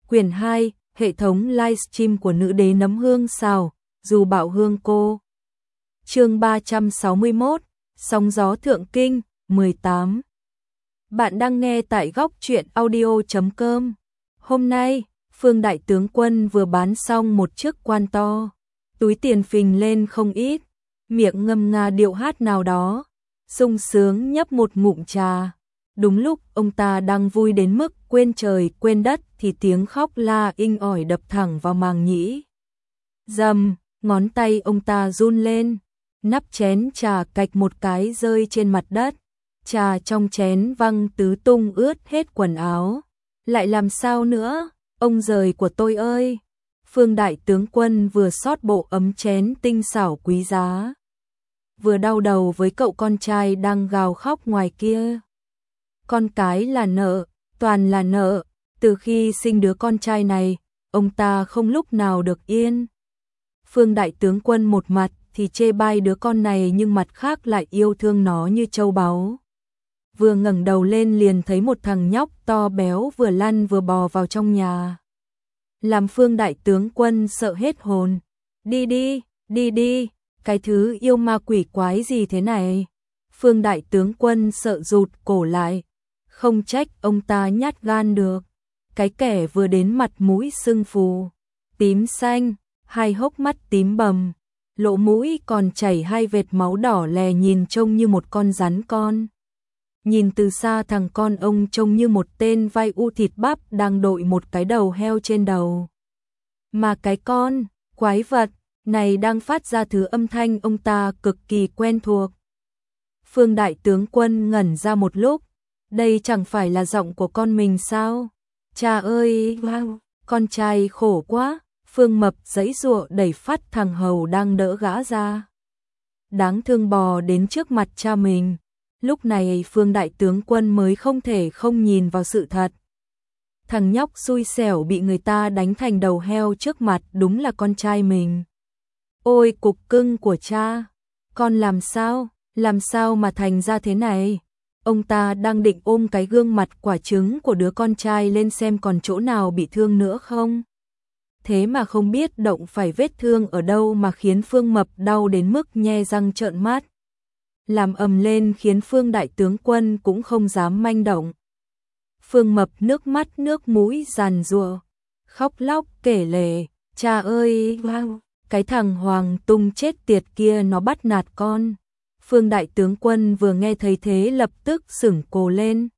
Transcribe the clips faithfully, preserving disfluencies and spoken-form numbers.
Quyển hai, hệ thống livestream của nữ đế nấm hương xào, dù bảo hương cô. Chương ba trăm sáu mươi mốt, sóng gió thượng kinh, mười tám. Bạn đang nghe tại góc truyện audio chấm com. Hôm nay, Phương đại tướng quân vừa bán xong một chiếc quan to, túi tiền phình lên không ít, miệng ngâm nga điệu hát nào đó, sung sướng nhấp một ngụm trà. Đúng lúc ông ta đang vui đến mức quên trời quên đất thì tiếng khóc la inh ỏi đập thẳng vào màng nhĩ. Rầm, ngón tay ông ta run lên, nắp chén trà cạch một cái rơi trên mặt đất, trà trong chén văng tứ tung ướt hết quần áo. Lại làm sao nữa, ông giời của tôi ơi! Phương đại tướng quân vừa xót bộ ấm chén tinh xảo quý giá, vừa đau đầu với cậu con trai đang gào khóc ngoài kia. Con cái là nợ, toàn là nợ, từ khi sinh đứa con trai này, ông ta không lúc nào được yên. Phương đại tướng quân một mặt thì chê bai đứa con này nhưng mặt khác lại yêu thương nó như châu báu. Vừa ngẩng đầu lên liền thấy một thằng nhóc to béo vừa lăn vừa bò vào trong nhà, làm Phương đại tướng quân sợ hết hồn. Đi đi, đi đi, cái thứ yêu ma quỷ quái gì thế này? Phương đại tướng quân sợ rụt cổ lại, không trách ông ta nhát gan được. Cái kẻ vừa đến mặt mũi sưng phù, tím xanh, hai hốc mắt tím bầm, lỗ mũi còn chảy hai vệt máu đỏ lè, nhìn trông như một con rắn con. Nhìn từ xa thằng con ông trông như một tên vai u thịt bắp đang đội một cái đầu heo trên đầu. Mà cái con quái vật này đang phát ra thứ âm thanh ông ta cực kỳ quen thuộc. Phương đại tướng quân ngẩn ra một lúc, đây chẳng phải là giọng của con mình sao? Cha ơi, wow, con trai khổ quá. Phương Mập giãy giụa đẩy phát thằng hầu đang đỡ gã ra, đáng thương bò đến trước mặt cha mình. Lúc này Phương đại tướng quân mới không thể không nhìn vào sự thật. Thằng nhóc xui xẻo bị người ta đánh thành đầu heo trước mặt đúng là con trai mình. Ôi cục cưng của cha, con làm sao, làm sao mà thành ra thế này? Ông ta đang định ôm cái gương mặt quả trứng của đứa con trai lên xem còn chỗ nào bị thương nữa không. Thế mà không biết động phải vết thương ở đâu mà khiến Phương Mập đau đến mức nhe răng trợn mắt. Làm ầm lên khiến Phương đại tướng quân cũng không dám manh động. Phương Mập nước mắt nước mũi giàn giụa, khóc lóc kể lể, cha ơi, wow, cái thằng Hoàng Tung chết tiệt kia nó bắt nạt con. Phương đại tướng quân vừa nghe thấy thế lập tức sửng cổ lên,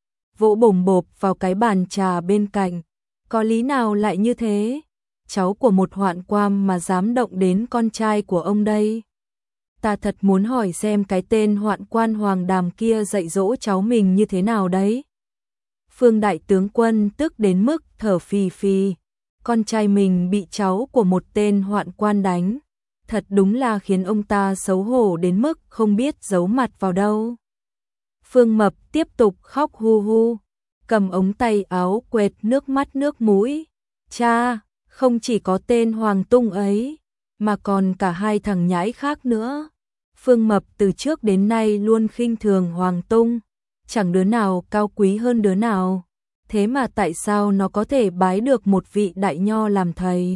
vỗ bồm bộp vào cái bàn trà bên cạnh. Có lý nào lại như thế? Cháu của một hoạn quan mà dám động đến con trai của ông đây. Ta thật muốn hỏi xem cái tên hoạn quan Hoàng Đàm kia dạy dỗ cháu mình như thế nào đấy. Phương đại tướng quân tức đến mức thở phì phì, con trai mình bị cháu của một tên hoạn quan đánh, thật đúng là khiến ông ta xấu hổ đến mức không biết giấu mặt vào đâu. Phương Mập tiếp tục khóc hu hu, cầm ống tay áo quệt nước mắt nước mũi. Cha, không chỉ có tên Hoàng Tung ấy, mà còn cả hai thằng nhãi khác nữa. Phương Mập từ trước đến nay luôn khinh thường Hoàng Tung, chẳng đứa nào cao quý hơn đứa nào. Thế mà tại sao nó có thể bái được một vị đại nho làm thầy?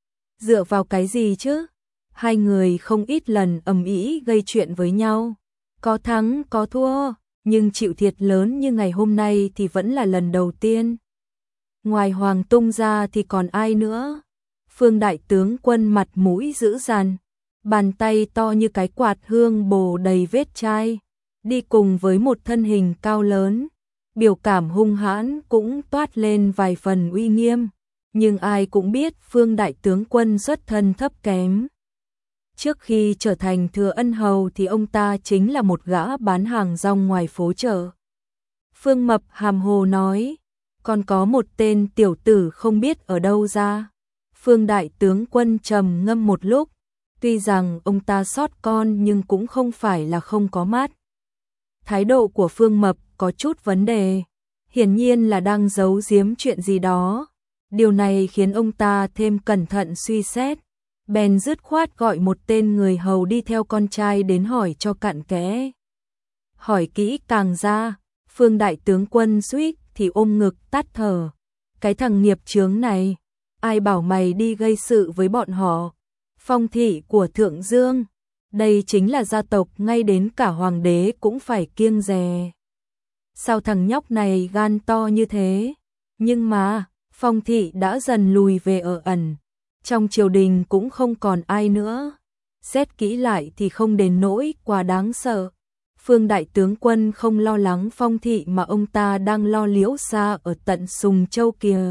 Dựa vào cái gì chứ? Hai người không ít lần ầm ĩ gây chuyện với nhau, có thắng có thua, nhưng chịu thiệt lớn như ngày hôm nay thì vẫn là lần đầu tiên. Ngoài Hoàng Tung ra thì còn ai nữa? Phương đại tướng quân mặt mũi dữ dằn, bàn tay to như cái quạt hương bồ đầy vết chai, đi cùng với một thân hình cao lớn, biểu cảm hung hãn cũng toát lên vài phần uy nghiêm, nhưng ai cũng biết Phương đại tướng quân xuất thân thấp kém. Trước khi trở thành thừa ân hầu thì ông ta chính là một gã bán hàng rong ngoài phố chợ. Phương Mập hàm hồ nói, còn có một tên tiểu tử không biết ở đâu ra. Phương đại tướng quân trầm ngâm một lúc, tuy rằng ông ta sót con nhưng cũng không phải là không có mắt. Thái độ của Phương Mập có chút vấn đề, hiển nhiên là đang giấu giếm chuyện gì đó. Điều này khiến ông ta thêm cẩn thận suy xét, bèn dứt khoát gọi một tên người hầu đi theo con trai đến hỏi cho cặn kẽ. Hỏi kỹ càng ra, Phương đại tướng quân suýt thì ôm ngực tắt thở. Cái thằng nghiệp chướng này, ai bảo mày đi gây sự với bọn họ? Phong thị của Thượng Dương, đây chính là gia tộc ngay đến cả hoàng đế cũng phải kiêng dè. Sao thằng nhóc này gan to như thế? Nhưng mà, Phong thị đã dần lùi về ở ẩn. Trong triều đình cũng không còn ai nữa. Xét kỹ lại thì không đến nỗi quá đáng sợ. Phương đại tướng quân không lo lắng Phong thị mà ông ta đang lo Liễu Sa ở tận Sùng Châu kìa.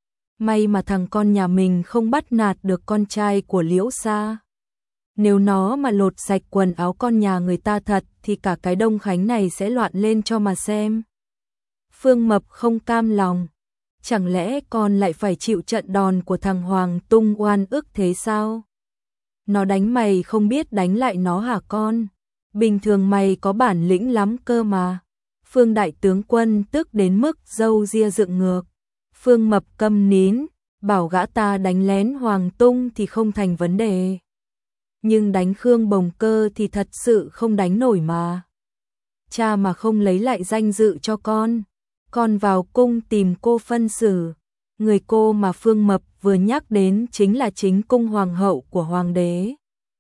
May mà thằng con nhà mình không bắt nạt được con trai của Liễu Sa. Nếu nó mà lột sạch quần áo con nhà người ta thật thì cả cái Đông Khánh này sẽ loạn lên cho mà xem. Phương Mập không cam lòng. Chẳng lẽ con lại phải chịu trận đòn của thằng Hoàng Tung oan ức thế sao? Nó đánh mày không biết đánh lại nó hả con? Bình thường mày có bản lĩnh lắm cơ mà. Phương đại tướng quân tức đến mức râu ria dựng ngược. Phương Mập câm nín, bảo gã ta đánh lén Hoàng Tung thì không thành vấn đề. Nhưng đánh Khương Bồng Cơ thì thật sự không đánh nổi mà. Cha mà không lấy lại danh dự cho con, con vào cung tìm cô phân xử. Người cô mà Phương Mập vừa nhắc đến chính là chính cung hoàng hậu của hoàng đế,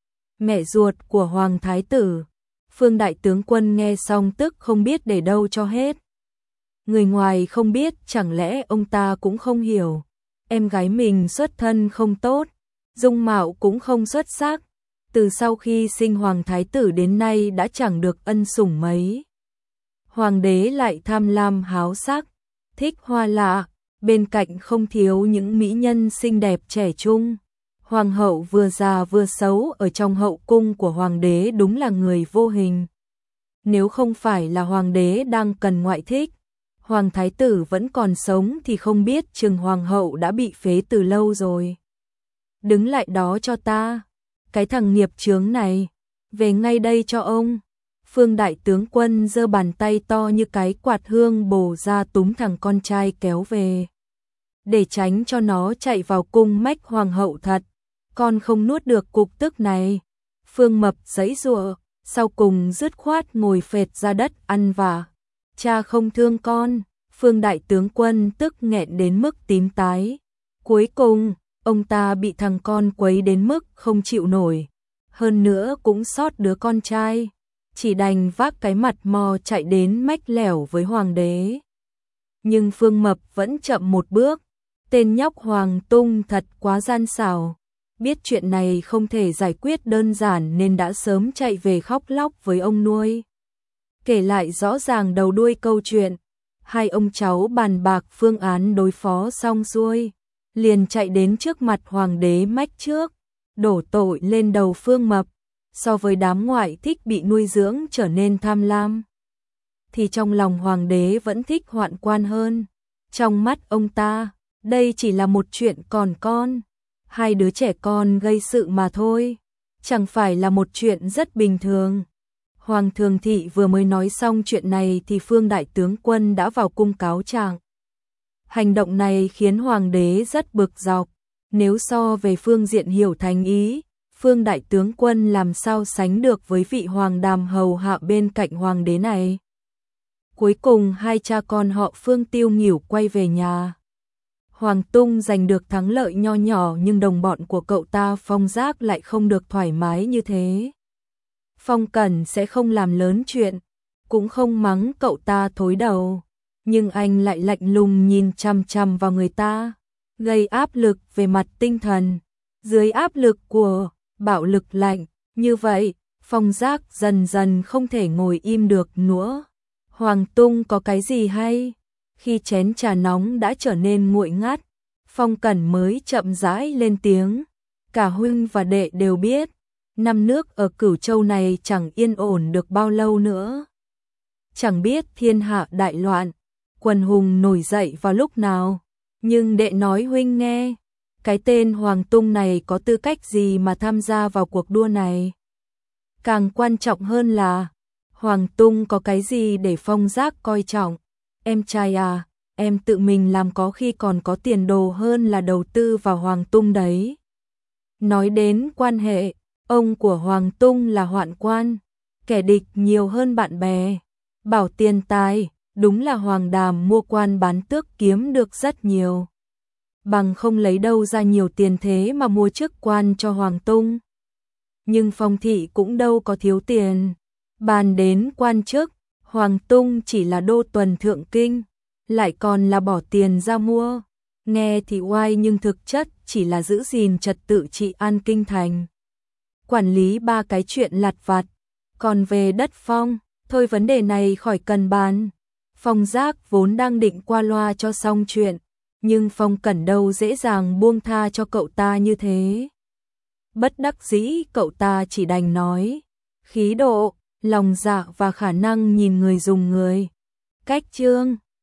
mẹ ruột của hoàng thái tử. Phương đại tướng quân nghe xong tức không biết để đâu cho hết. Người ngoài không biết, chẳng lẽ ông ta cũng không hiểu. Em gái mình xuất thân không tốt, dung mạo cũng không xuất sắc. Từ sau khi sinh hoàng thái tử đến nay đã chẳng được ân sủng mấy. Hoàng đế lại tham lam háo sắc, thích hoa lạ, bên cạnh không thiếu những mỹ nhân xinh đẹp trẻ trung. Hoàng hậu vừa già vừa xấu ở trong hậu cung của hoàng đế đúng là người vô hình. Nếu không phải là hoàng đế đang cần ngoại thích, hoàng thái tử vẫn còn sống thì không biết chừng hoàng hậu đã bị phế từ lâu rồi. Đứng lại đó cho ta, cái thằng nghiệp chướng này, về ngay đây cho ông. Phương đại tướng quân giơ bàn tay to như cái quạt hương bổ ra túm thằng con trai kéo về. Để tránh cho nó chạy vào cung mách hoàng hậu thật, con không nuốt được cục tức này. Phương Mập giãy giụa, sau cùng dứt khoát ngồi phệt ra đất ăn vạ. Cha không thương con. Phương đại tướng quân tức nghẹn đến mức tím tái. Cuối cùng, ông ta bị thằng con quấy đến mức không chịu nổi. Hơn nữa cũng sót đứa con trai. Chỉ đành vác cái mặt mò chạy đến mách lẻo với hoàng đế. Nhưng Phương Mập vẫn chậm một bước. Tên nhóc Hoàng Tung thật quá gian xảo. Biết chuyện này không thể giải quyết đơn giản nên đã sớm chạy về khóc lóc với ông nuôi. Kể lại rõ ràng đầu đuôi câu chuyện. Hai ông cháu bàn bạc phương án đối phó xong xuôi, liền chạy đến trước mặt hoàng đế mách trước, đổ tội lên đầu Phương Mập. So với đám ngoại thích bị nuôi dưỡng trở nên tham lam, thì trong lòng hoàng đế vẫn thích hoạn quan hơn. Trong mắt ông ta, đây chỉ là một chuyện còn con, hai đứa trẻ con gây sự mà thôi, chẳng phải là một chuyện rất bình thường. Hoàng Thường Thị vừa mới nói xong chuyện này thì Phương đại tướng quân đã vào cung cáo trạng. Hành động này khiến hoàng đế rất bực dọc. Nếu so về phương diện hiểu thành ý, Phương đại tướng quân làm sao sánh được với vị hoàng đàm hầu hạ bên cạnh hoàng đế này. Cuối cùng hai cha con họ Phương tiêu nghỉu quay về nhà. Hoàng Tung giành được thắng lợi nho nhỏ nhưng đồng bọn của cậu ta Phong Giác lại không được thoải mái như thế. Phong Cẩn sẽ không làm lớn chuyện, cũng không mắng cậu ta thối đầu, nhưng anh lại lạnh lùng nhìn chằm chằm vào người ta, gây áp lực về mặt tinh thần. Dưới áp lực của bạo lực lạnh, như vậy, Phong Giác dần dần không thể ngồi im được nữa. Hoàng Tung có cái gì hay? Khi chén trà nóng đã trở nên nguội ngắt, Phong Cẩn mới chậm rãi lên tiếng. Cả huynh và đệ đều biết, năm nước ở Cửu Châu này chẳng yên ổn được bao lâu nữa. Chẳng biết thiên hạ đại loạn, quần hùng nổi dậy vào lúc nào. Nhưng đệ nói huynh nghe, cái tên Hoàng Tung này có tư cách gì mà tham gia vào cuộc đua này? Càng quan trọng hơn là, Hoàng Tung có cái gì để Phong Giác coi trọng? Em trai à, em tự mình làm có khi còn có tiền đồ hơn là đầu tư vào Hoàng Tung đấy. Nói đến quan hệ, ông của Hoàng Tung là hoạn quan, kẻ địch nhiều hơn bạn bè. Bảo tiền tài, đúng là Hoàng Đàm mua quan bán tước kiếm được rất nhiều. bằng không lấy đâu ra nhiều tiền thế mà mua chức quan cho Hoàng Tung. Nhưng Phong thị cũng đâu có thiếu tiền, bàn đến quan chức, Hoàng Tung chỉ là đô tuần thượng kinh, lại còn là bỏ tiền ra mua, nghe thì oai nhưng thực chất chỉ là giữ gìn trật tự trị an kinh thành, quản lý ba cái chuyện lặt vặt. Còn về đất Phong, thôi vấn đề này khỏi cần bàn. Phong Giác vốn đang định qua loa cho xong chuyện, nhưng Phong Cẩn đâu dễ dàng buông tha cho cậu ta như thế. Bất đắc dĩ cậu ta chỉ đành nói, khí độ, lòng dạ và khả năng nhìn người dùng người. Cách chương